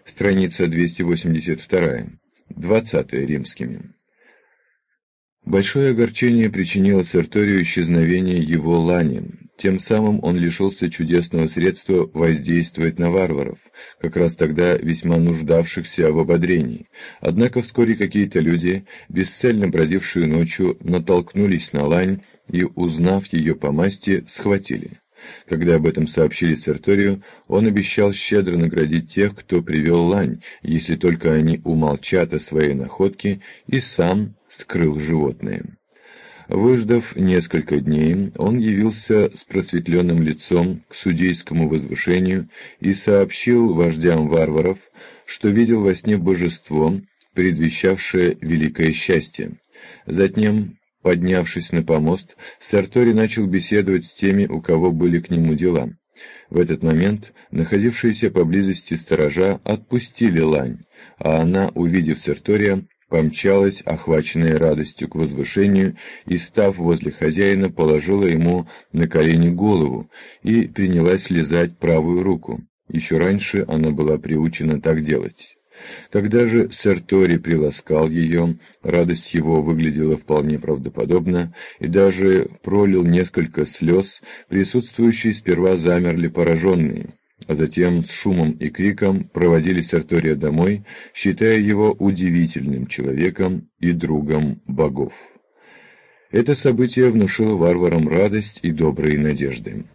Страница 282. 20 римскими. Большое огорчение причинило Серторию исчезновение его лани. Тем самым он лишился чудесного средства воздействовать на варваров, как раз тогда весьма нуждавшихся в ободрении. Однако вскоре какие-то люди, бесцельно бродившие ночью, натолкнулись на лань и, узнав ее по масти, схватили. Когда об этом сообщили Серторию, он обещал щедро наградить тех, кто привел лань, если только они умолчат о своей находке, и сам скрыл животное. Выждав несколько дней, он явился с просветленным лицом к судейскому возвышению и сообщил вождям варваров, что видел во сне божество, предвещавшее великое счастье. Затем, поднявшись на помост, Серторий начал беседовать с теми, у кого были к нему дела. В этот момент находившиеся поблизости сторожа отпустили лань, а она, увидев Сертория, помчалась, охваченная радостью, к возвышению и, став возле хозяина, положила ему на колени голову и принялась лизать правую руку. Еще раньше она была приучена так делать. Когда же Серторий приласкал ее, радость его выглядела вполне правдоподобно, и даже пролил несколько слез, присутствующие сперва замерли пораженные, а затем с шумом и криком проводили Сертория домой, считая его удивительным человеком и другом богов. Это событие внушило варварам радость и добрые надежды.